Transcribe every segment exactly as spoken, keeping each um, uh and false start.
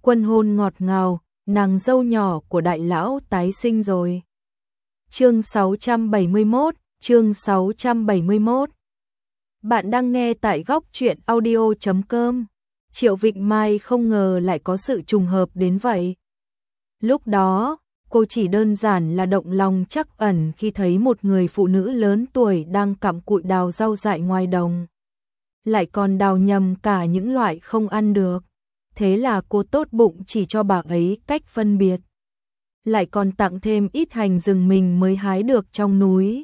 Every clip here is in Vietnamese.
Quân hôn ngọt ngào, nàng dâu nhỏ của đại lão tái sinh rồi. Chương sáu trăm bảy mươi mốt, chương sáu trăm bảy mươi mốt. Bạn đang nghe tại góc truyện audio chấm com. Triệu Vịnh Mai không ngờ lại có sự trùng hợp đến vậy. Lúc đó, cô chỉ đơn giản là động lòng trắc ẩn khi thấy một người phụ nữ lớn tuổi đang cặm cụi đào rau dại ngoài đồng. Lại còn đào nhầm cả những loại không ăn được. Thế là cô tốt bụng chỉ cho bà ấy cách phân biệt. Lại còn tặng thêm ít hành rừng mình mới hái được trong núi.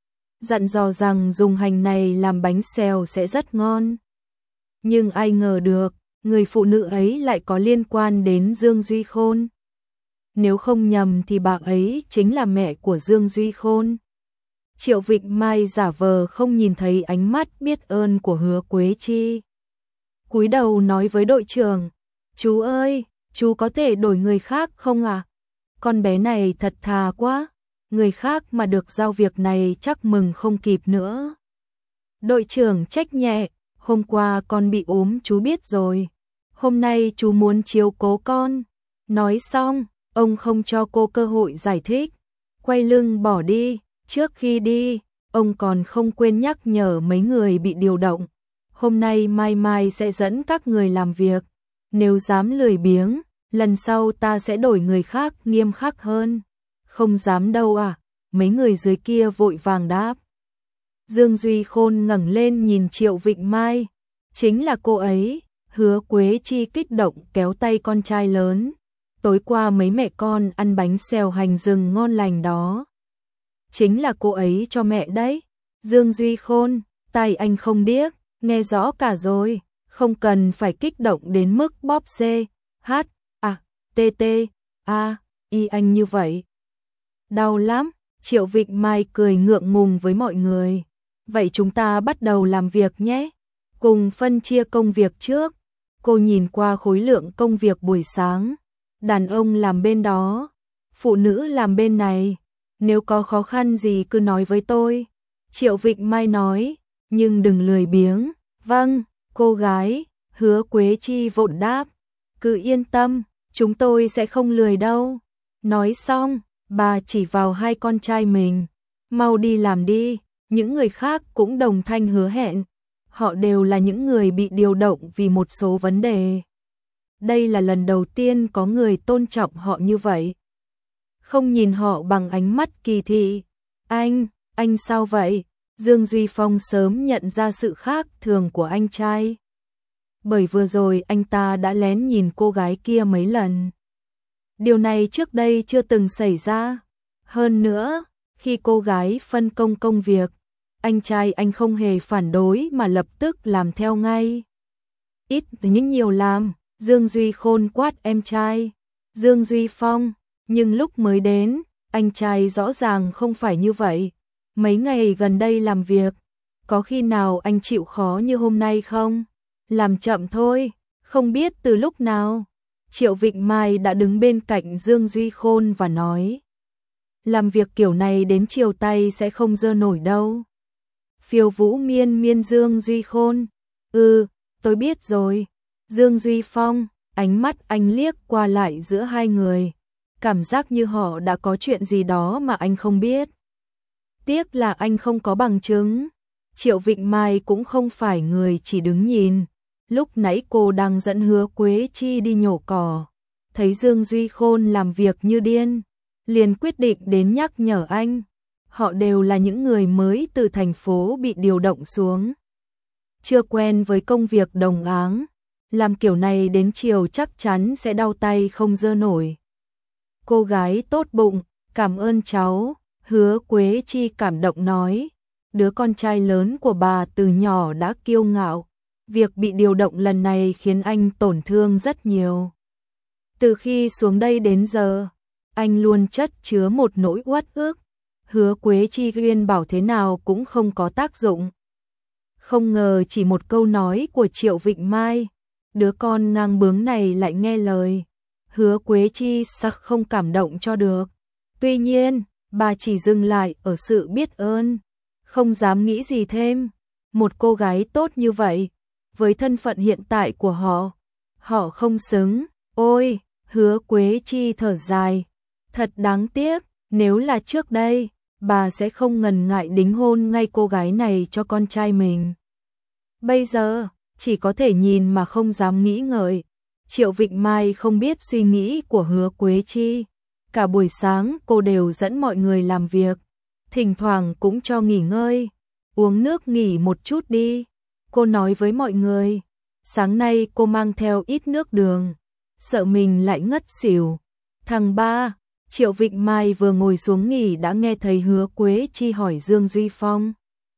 Dặn dò rằng dùng hành này làm bánh xèo sẽ rất ngon. Nhưng ai ngờ được, người phụ nữ ấy lại có liên quan đến Dương Duy Khôn. Nếu không nhầm thì bà ấy chính là mẹ của Dương Duy Khôn. Triệu Vịnh Mai giả vờ không nhìn thấy ánh mắt biết ơn của Hứa Quế Chi. Cúi đầu nói với đội trưởng, chú ơi, chú có thể đổi người khác không à? Con bé này thật thà quá, người khác mà được giao việc này chắc mừng không kịp nữa. Đội trưởng trách nhẹ, hôm qua con bị ốm chú biết rồi, hôm nay chú muốn chiếu cố con. Nói xong, ông không cho cô cơ hội giải thích, quay lưng bỏ đi. Trước khi đi, ông còn không quên nhắc nhở mấy người bị điều động. Hôm nay mai mai sẽ dẫn các người làm việc. Nếu dám lười biếng, lần sau ta sẽ đổi người khác nghiêm khắc hơn. Không dám đâu à, mấy người dưới kia vội vàng đáp. Dương Duy Khôn ngẩng lên nhìn Triệu Vịnh Mai. Chính là cô ấy, Hứa Quế Chi kích động kéo tay con trai lớn. Tối qua mấy mẹ con ăn bánh xèo hành rừng ngon lành đó. Chính là cô ấy cho mẹ đấy. Dương Duy Khôn, tai anh không điếc, nghe rõ cả rồi, không cần phải kích động đến mức bóp C, H, A, T, T, A, Y anh như vậy. Đau lắm, Triệu Vịnh Mai cười ngượng ngùng với mọi người. Vậy chúng ta bắt đầu làm việc nhé. Cùng phân chia công việc trước. Cô nhìn qua khối lượng công việc buổi sáng. Đàn ông làm bên đó, phụ nữ làm bên này. Nếu có khó khăn gì cứ nói với tôi. Triệu Vịnh Mai nói, nhưng đừng lười biếng. Vâng, cô gái, Hứa Quế Chi vội đáp. Cứ yên tâm, chúng tôi sẽ không lười đâu. Nói xong, bà chỉ vào hai con trai mình. Mau đi làm đi, những người khác cũng đồng thanh hứa hẹn. Họ đều là những người bị điều động vì một số vấn đề. Đây là lần đầu tiên có người tôn trọng họ như vậy. Không nhìn họ bằng ánh mắt kỳ thị. Anh, anh sao vậy? Dương Duy Phong sớm nhận ra sự khác thường của anh trai. Bởi vừa rồi anh ta đã lén nhìn cô gái kia mấy lần. Điều này trước đây chưa từng xảy ra. Hơn nữa, khi cô gái phân công công việc, anh trai anh không hề phản đối mà lập tức làm theo ngay. Ít nhưng nhiều làm, Dương Duy Khôn quát em trai. Dương Duy Phong, nhưng lúc mới đến, anh trai rõ ràng không phải như vậy. Mấy ngày gần đây làm việc, có khi nào anh chịu khó như hôm nay không? Làm chậm thôi, không biết từ lúc nào. Triệu Vịnh Mai đã đứng bên cạnh Dương Duy Khôn và nói. Làm việc kiểu này đến chiều tay sẽ không dơ nổi đâu. Phiêu Vũ miên miên Dương Duy Khôn. Ừ, tôi biết rồi. Dương Duy Phong, ánh mắt anh liếc qua lại giữa hai người. Cảm giác như họ đã có chuyện gì đó mà anh không biết. Tiếc là anh không có bằng chứng. Triệu Vịnh Mai cũng không phải người chỉ đứng nhìn. Lúc nãy cô đang dẫn Hứa Quế Chi đi nhổ cỏ. Thấy Dương Duy Khôn làm việc như điên. Liền quyết định đến nhắc nhở anh. Họ đều là những người mới từ thành phố bị điều động xuống. Chưa quen với công việc đồng áng. Làm kiểu này đến chiều chắc chắn sẽ đau tay không dơ nổi. Cô gái tốt bụng, cảm ơn cháu. Hứa Quế Chi cảm động nói. Đứa con trai lớn của bà từ nhỏ đã kiêu ngạo. Việc bị điều động lần này khiến anh tổn thương rất nhiều. Từ khi xuống đây đến giờ, anh luôn chất chứa một nỗi uất ức. Hứa Quế Chi khuyên bảo thế nào cũng không có tác dụng. Không ngờ chỉ một câu nói của Triệu Vịnh Mai, đứa con ngang bướng này lại nghe lời. Hứa Quế Chi sắc không cảm động cho được. Tuy nhiên, bà chỉ dừng lại ở sự biết ơn, không dám nghĩ gì thêm. Một cô gái tốt như vậy, với thân phận hiện tại của họ, họ không xứng, Ôi, Hứa Quế Chi thở dài, thật đáng tiếc, nếu là trước đây, bà sẽ không ngần ngại đính hôn ngay cô gái này cho con trai mình. Bây giờ, chỉ có thể nhìn mà không dám nghĩ ngợi. Triệu Vịnh Mai không biết suy nghĩ của Hứa Quế Chi. Cả buổi sáng cô đều dẫn mọi người làm việc, thỉnh thoảng cũng cho nghỉ ngơi. Uống nước nghỉ một chút đi, cô nói với mọi người. Sáng nay cô mang theo ít nước đường, sợ mình lại ngất xỉu. Thằng ba, Triệu Vịnh Mai vừa ngồi xuống nghỉ đã nghe thấy Hứa Quế Chi hỏi Dương Duy Phong.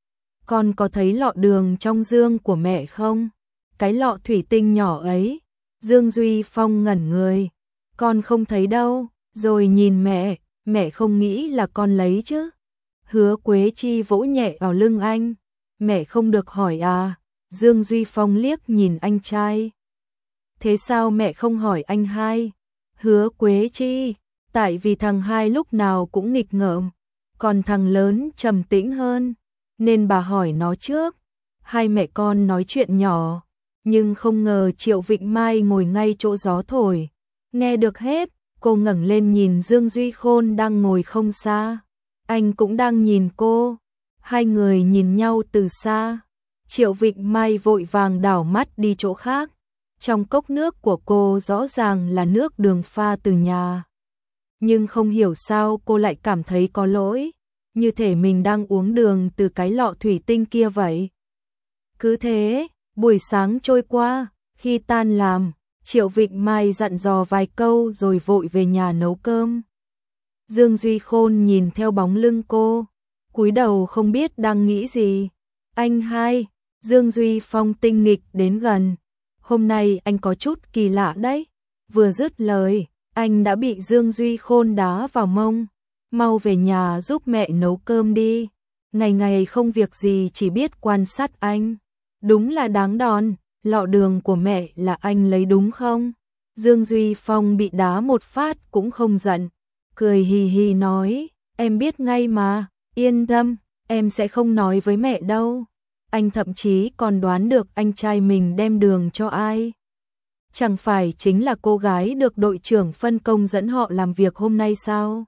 Con có thấy lọ đường trong dương của mẹ không? Cái lọ thủy tinh nhỏ ấy. Dương Duy Phong ngẩn người. Con không thấy đâu, rồi nhìn mẹ, mẹ không nghĩ là con lấy chứ. Hứa Quế Chi vỗ nhẹ vào lưng anh. Mẹ không được hỏi à? Dương Duy Phong liếc nhìn anh trai. Thế sao mẹ không hỏi anh hai? Hứa Quế Chi, tại vì thằng hai lúc nào cũng nghịch ngợm, còn thằng lớn trầm tĩnh hơn, nên bà hỏi nó trước. Hai mẹ con nói chuyện nhỏ, nhưng không ngờ Triệu Vịnh Mai ngồi ngay chỗ gió thổi, nghe được hết. Cô ngẩng lên nhìn Dương Duy Khôn đang ngồi không xa, anh cũng đang nhìn cô. Hai người nhìn nhau từ xa. Triệu Vịnh Mai vội vàng đảo mắt đi chỗ khác. Trong cốc nước của cô rõ ràng là nước đường pha từ nhà, nhưng không hiểu sao cô lại cảm thấy có lỗi, như thể mình đang uống đường từ cái lọ thủy tinh kia vậy. Cứ thế, buổi sáng trôi qua. Khi tan làm, Triệu Vịnh Mai dặn dò vài câu rồi vội về nhà nấu cơm. Dương Duy Khôn nhìn theo bóng lưng cô, cúi đầu không biết đang nghĩ gì. Anh hai, Dương Duy Phong tinh nghịch đến gần. Hôm nay anh có chút kỳ lạ đấy. Vừa dứt lời, anh đã bị Dương Duy Khôn đá vào mông. Mau về nhà giúp mẹ nấu cơm đi. Ngày ngày không việc gì chỉ biết quan sát anh. Đúng là đáng đòn, lọ đường của mẹ là anh lấy đúng không? Dương Duy Phong bị đá một phát cũng không giận, cười hì hì nói, em biết ngay mà, yên tâm, em sẽ không nói với mẹ đâu. Anh thậm chí còn đoán được anh trai mình đem đường cho ai. Chẳng phải chính là cô gái được đội trưởng phân công dẫn họ làm việc hôm nay sao?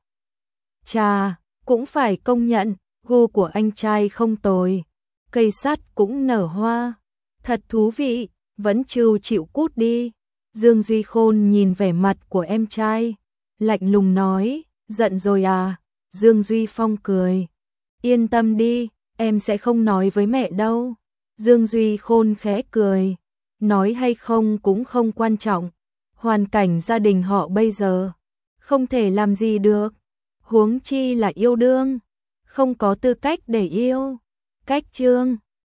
Chà, cũng phải công nhận, gu của anh trai không tồi. Cây sắt cũng nở hoa. Thật thú vị, vẫn chưa chịu cút đi. Dương Duy Khôn nhìn vẻ mặt của em trai, lạnh lùng nói, giận rồi à? Dương Duy Phong cười, yên tâm đi, em sẽ không nói với mẹ đâu. Dương Duy Khôn khẽ cười, nói hay không cũng không quan trọng. Hoàn cảnh gia đình họ bây giờ, không thể làm gì được. Huống chi là yêu đương, không có tư cách để yêu. Cách chương